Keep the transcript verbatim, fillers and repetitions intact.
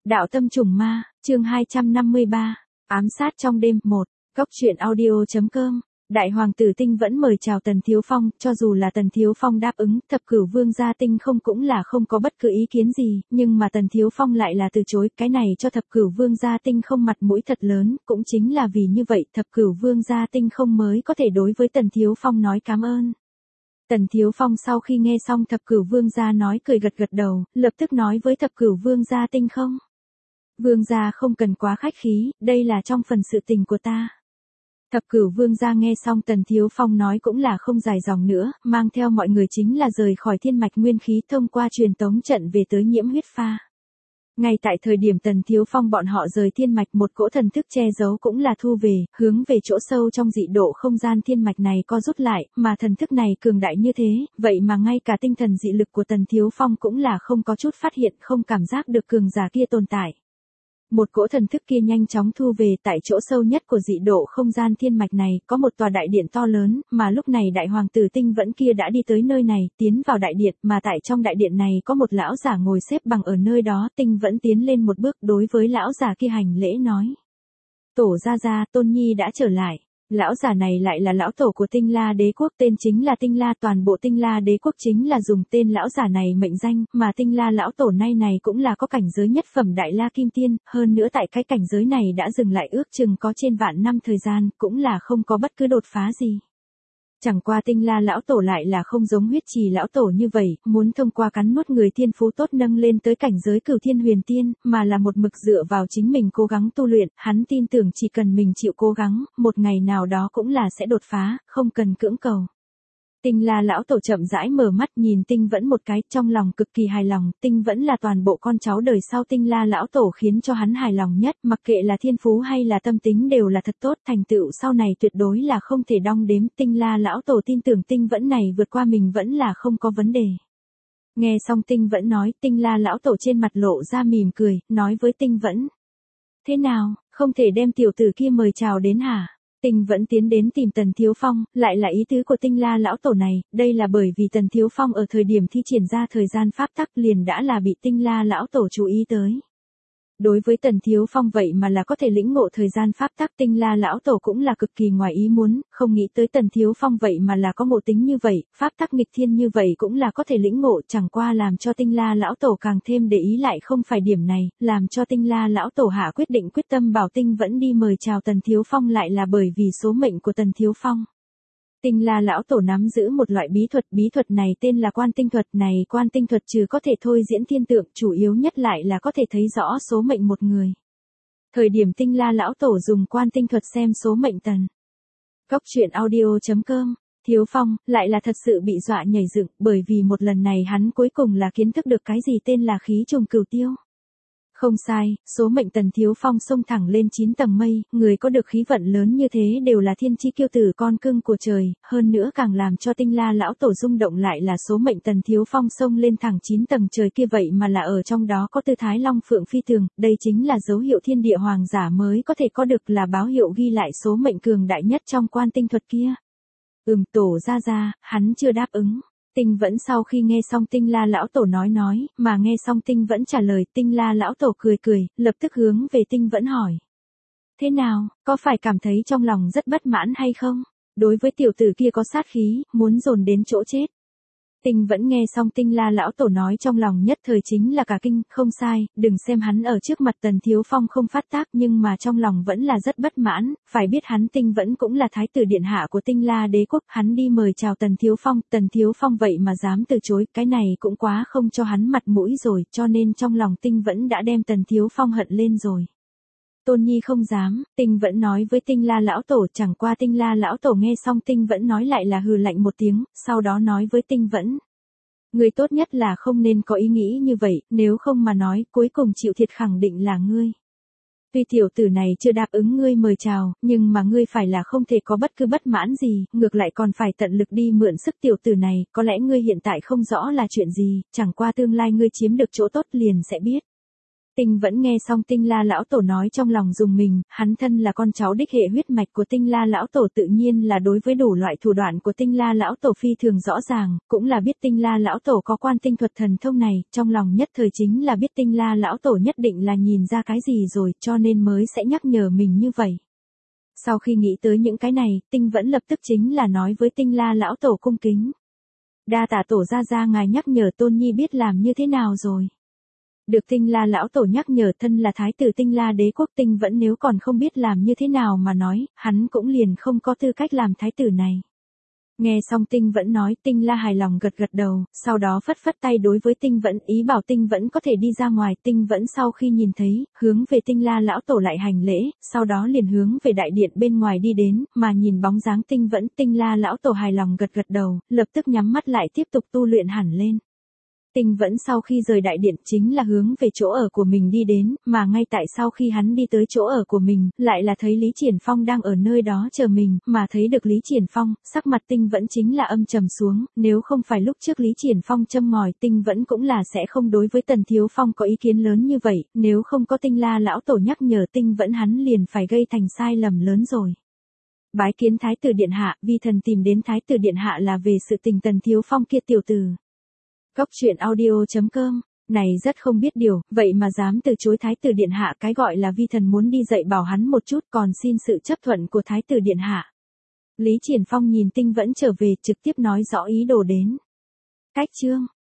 Đạo tâm trùng ma, chương hai trăm năm mươi ba, ám sát trong đêm, một, Cốc truyện audio.com. Đại hoàng tử Tinh vẫn mời chào Tần Thiếu Phong, cho dù là Tần Thiếu Phong đáp ứng, thập cửu vương gia Tinh không cũng là không có bất cứ ý kiến gì, nhưng mà Tần Thiếu Phong lại là từ chối, cái này cho thập cửu vương gia Tinh không mặt mũi thật lớn, cũng chính là vì như vậy thập cửu vương gia Tinh không mới có thể đối với Tần Thiếu Phong nói cảm ơn. Tần Thiếu Phong sau khi nghe xong thập cửu vương gia nói cười gật gật đầu, lập tức nói với thập cửu vương gia Tinh không. Vương gia không cần quá khách khí, đây là trong phần sự tình của ta. Thập cửu vương gia nghe xong Tần Thiếu Phong nói cũng là không dài dòng nữa, mang theo mọi người chính là rời khỏi thiên mạch nguyên khí thông qua truyền tống trận về tới Nhiễm huyết pha. Ngay tại thời điểm Tần Thiếu Phong bọn họ rời thiên mạch, một cỗ thần thức che giấu cũng là thu về, hướng về chỗ sâu trong dị độ không gian thiên mạch này co rút lại, mà thần thức này cường đại như thế, vậy mà ngay cả tinh thần dị lực của Tần Thiếu Phong cũng là không có chút phát hiện, không cảm giác được cường giả kia tồn tại. Một cỗ thần thức kia nhanh chóng thu về, tại chỗ sâu nhất của dị độ không gian thiên mạch này, có một tòa đại điện to lớn, mà lúc này đại hoàng tử Tinh vẫn kia đã đi tới nơi này, tiến vào đại điện, mà tại trong đại điện này có một lão giả ngồi xếp bằng ở nơi đó, Tinh vẫn tiến lên một bước đối với lão giả kia hành lễ nói. Tổ gia gia, Tôn Nhi đã trở lại. Lão giả này lại là lão tổ của Tinh La Đế quốc, tên chính là Tinh La, toàn bộ Tinh La Đế quốc chính là dùng tên lão giả này mệnh danh, mà Tinh La lão tổ nay này cũng là có cảnh giới nhất phẩm Đại La Kim Tiên, hơn nữa tại cái cảnh giới này đã dừng lại ước chừng có trên vạn năm thời gian, cũng là không có bất cứ đột phá gì. Chẳng qua Tinh La lão tổ lại là không giống Huyết Trì lão tổ như vậy, muốn thông qua cắn nuốt người thiên phú tốt nâng lên tới cảnh giới Cửu Thiên Huyền Tiên, mà là một mực dựa vào chính mình cố gắng tu luyện, hắn tin tưởng chỉ cần mình chịu cố gắng, một ngày nào đó cũng là sẽ đột phá, không cần cưỡng cầu. Tinh La lão tổ chậm rãi mở mắt nhìn Tinh vẫn một cái, trong lòng cực kỳ hài lòng, Tinh vẫn là toàn bộ con cháu đời sau Tinh La lão tổ khiến cho hắn hài lòng nhất, mặc kệ là thiên phú hay là tâm tính đều là thật tốt, thành tựu sau này tuyệt đối là không thể đong đếm, Tinh La lão tổ tin tưởng Tinh vẫn này vượt qua mình vẫn là không có vấn đề. Nghe xong Tinh vẫn nói, Tinh La lão tổ trên mặt lộ ra mỉm cười, nói với Tinh vẫn. Thế nào, không thể đem tiểu tử kia mời chào đến hả? Tinh vẫn tiến đến tìm Tần Thiếu Phong, lại là ý tứ của Tinh La lão tổ này, đây là bởi vì Tần Thiếu Phong ở thời điểm thi triển ra thời gian pháp tắc liền đã là bị Tinh La lão tổ chú ý tới. Đối với Tần Thiếu Phong vậy mà là có thể lĩnh ngộ thời gian pháp tắc, Tinh La lão tổ cũng là cực kỳ ngoài ý muốn, không nghĩ tới Tần Thiếu Phong vậy mà là có ngộ tính như vậy, pháp tắc nghịch thiên như vậy cũng là có thể lĩnh ngộ, chẳng qua làm cho Tinh La lão tổ càng thêm để ý lại không phải điểm này, làm cho Tinh La lão tổ hạ quyết định quyết tâm bảo Tinh vẫn đi mời chào Tần Thiếu Phong lại là bởi vì số mệnh của Tần Thiếu Phong. Tinh La lão tổ nắm giữ một loại bí thuật, bí thuật này tên là quan tinh thuật, này quan tinh thuật trừ có thể thôi diễn thiên tượng, chủ yếu nhất lại là có thể thấy rõ số mệnh một người. Thời điểm Tinh La lão tổ dùng quan tinh thuật xem số mệnh Tần. Cốc truyện audio.com, Thiếu Phong, lại là thật sự bị dọa nhảy dựng, bởi vì một lần này hắn cuối cùng là kiến thức được cái gì tên là khí trùng cửu tiêu. Không sai, số mệnh Tần Thiếu Phong xông thẳng lên chín tầng mây, người có được khí vận lớn như thế đều là thiên chi kiêu tử con cưng của trời, hơn nữa càng làm cho Tinh La lão tổ rung động lại là số mệnh Tần Thiếu Phong xông lên thẳng chín tầng trời kia vậy mà là ở trong đó có tư thái long phượng phi thường, đây chính là dấu hiệu thiên địa hoàng giả mới có thể có được, là báo hiệu ghi lại số mệnh cường đại nhất trong quan tinh thuật kia. Ừm, tổ gia gia, hắn chưa đáp ứng. Tinh vẫn sau khi nghe xong Tinh La lão tổ nói nói, mà nghe xong Tinh vẫn trả lời, Tinh La lão tổ cười cười, lập tức hướng về Tinh vẫn hỏi. Thế nào, có phải cảm thấy trong lòng rất bất mãn hay không? Đối với tiểu tử kia có sát khí, muốn dồn đến chỗ chết. Tinh vẫn nghe xong Tinh La lão tổ nói trong lòng nhất thời chính là cả kinh, không sai, đừng xem hắn ở trước mặt Tần Thiếu Phong không phát tác nhưng mà trong lòng vẫn là rất bất mãn, phải biết hắn Tinh vẫn cũng là thái tử điện hạ của Tinh La Đế quốc, hắn đi mời chào Tần Thiếu Phong, Tần Thiếu Phong vậy mà dám từ chối, cái này cũng quá không cho hắn mặt mũi rồi, cho nên trong lòng Tinh vẫn đã đem Tần Thiếu Phong hận lên rồi. Tôn Nhi không dám, Tinh vẫn nói với Tinh La lão tổ, chẳng qua Tinh La lão tổ nghe xong Tinh vẫn nói lại là hừ lạnh một tiếng, sau đó nói với Tinh vẫn. Ngươi tốt nhất là không nên có ý nghĩ như vậy, nếu không mà nói, cuối cùng chịu thiệt khẳng định là ngươi. Tuy tiểu tử này chưa đáp ứng ngươi mời chào, nhưng mà ngươi phải là không thể có bất cứ bất mãn gì, ngược lại còn phải tận lực đi mượn sức tiểu tử này, có lẽ ngươi hiện tại không rõ là chuyện gì, chẳng qua tương lai ngươi chiếm được chỗ tốt liền sẽ biết. Tinh Vẫn nghe xong Tinh La lão tổ nói trong lòng dùng mình, hắn thân là con cháu đích hệ huyết mạch của Tinh La lão tổ tự nhiên là đối với đủ loại thủ đoạn của Tinh La lão tổ phi thường rõ ràng, cũng là biết Tinh La lão tổ có quan tinh thuật thần thông này, trong lòng nhất thời chính là biết Tinh La lão tổ nhất định là nhìn ra cái gì rồi, cho nên mới sẽ nhắc nhở mình như vậy. Sau khi nghĩ tới những cái này, Tinh Vẫn lập tức chính là nói với Tinh La lão tổ cung kính. Đa tạ tổ gia gia ngài nhắc nhở Tôn Nhi biết làm như thế nào rồi. Được Tinh La lão tổ nhắc nhở, thân là thái tử Tinh La đế quốc, Tinh Vẫn nếu còn không biết làm như thế nào mà nói, hắn cũng liền không có tư cách làm thái tử này. Nghe xong Tinh Vẫn nói, Tinh La hài lòng gật gật đầu, sau đó phất phất tay đối với Tinh Vẫn, ý bảo Tinh Vẫn có thể đi ra ngoài. Tinh Vẫn sau khi nhìn thấy, hướng về Tinh La lão tổ lại hành lễ, sau đó liền hướng về đại điện bên ngoài đi đến, mà nhìn bóng dáng Tinh Vẫn, Tinh La lão tổ hài lòng gật gật đầu, lập tức nhắm mắt lại tiếp tục tu luyện hẳn lên. Tinh Vẫn sau khi rời đại điện chính là hướng về chỗ ở của mình đi đến, mà ngay tại sau khi hắn đi tới chỗ ở của mình, lại là thấy Lý Triển Phong đang ở nơi đó chờ mình, mà thấy được Lý Triển Phong, sắc mặt Tinh Vẫn chính là âm trầm xuống, nếu không phải lúc trước Lý Triển Phong châm ngòi, Tinh Vẫn cũng là sẽ không đối với Tần Thiếu Phong có ý kiến lớn như vậy, nếu không có Tinh La lão tổ nhắc nhở Tinh Vẫn hắn liền phải gây thành sai lầm lớn rồi. Bái kiến Thái tử điện hạ, vi thần tìm đến Thái tử điện hạ là về sự tình Tần Thiếu Phong kia tiểu tử. Cốc truyện audio chấm com, này rất không biết điều, vậy mà dám từ chối Thái tử điện hạ, cái gọi là vi thần muốn đi dạy bảo hắn một chút, còn xin sự chấp thuận của Thái tử điện hạ. Lý Triển Phong nhìn Tinh Vẫn trở về, trực tiếp nói rõ ý đồ đến. Cách chương